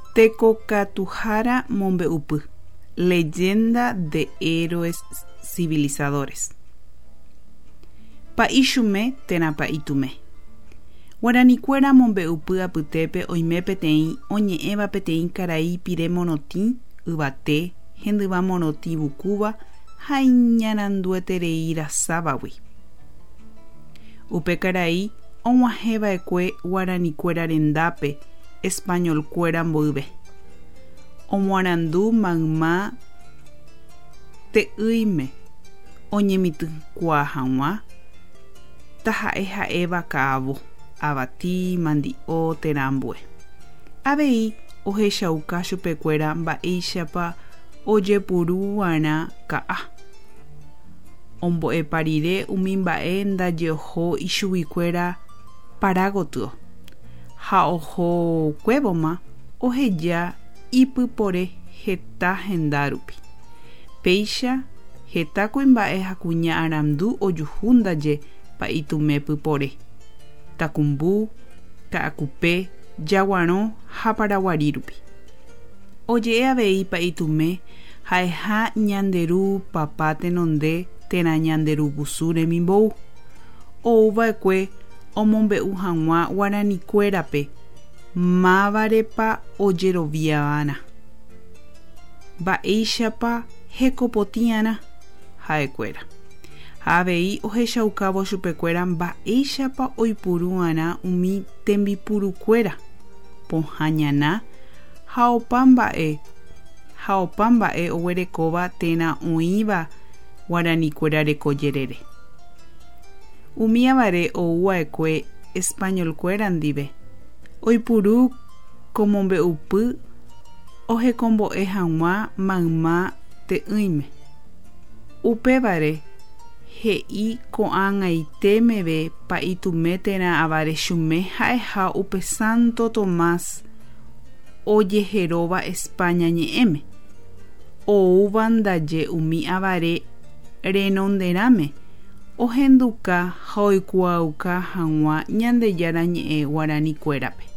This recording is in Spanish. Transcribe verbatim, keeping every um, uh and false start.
Tekokatuhára Mombe'upy. Leyenda de héroes civilizadores. Pa'íchume térã pa'itume. Guaranikuéra mombe'upy apytépe oime peteĩ oñe'ẽva peteĩ karai pire morotĩ, yvate, hendyva morotĩ vukúva ha iñarandueterei rasávagui. Upe karai og̃uahẽva'ekue guaranikuéra rendápe españolkuéra mboyve. Omoarandu mayma te'ỹime oñemitỹkua hag̃ua taha'e ha'éva ka'avo, avati, mandi'o, terambue. Avei ohechauka chupekuéra mba'éichapa ojepuruvarã ka'a. Ombo'epa rire umi mba'e ndaje oho ichuguikuéra paragotyo ha ohokuévoma oheja ipypore heta hendárupi. Péicha heta kuimba'e ha kuña arandu ojuhu ndaje pa'itume pypore, takumbu, ka'akupe, jaguarõ ha paraguarírupi. Oje'e avei pa'itume ha'eha ñanderu papa tenonde térã ñanderugusu remimbou. Ouva'ekue omombe'u hag̃ua guaranikuérape mávarepa ojeroviávarã. Mba'éichapa hekopotíarã ha'ekuéra. Ha avei ohechaukávo chupekuéra mba'éichapa oipuru'arã umi tembipurukuéra, pohã ñana ha opa mba'e ha opa mba'e oguerekóva térã oĩva guaranikuéra rekojerére. Umi avare ouva'ekue españolkuéra ndive. Oipuru komombe'upy ohekombo'e hag̃ua mayma te'ỹime. Upévare he'i ko'ag̃aitémeve pa'itume térã avare chume ha'eha upe Santo Tomás ojeheróva España ñe'ẽme. Oúva ndaje umi avare renonderãme ohenduka ha oikuaauka hag̃ua Ñandejára ñe'ẽ Guaranikuérape.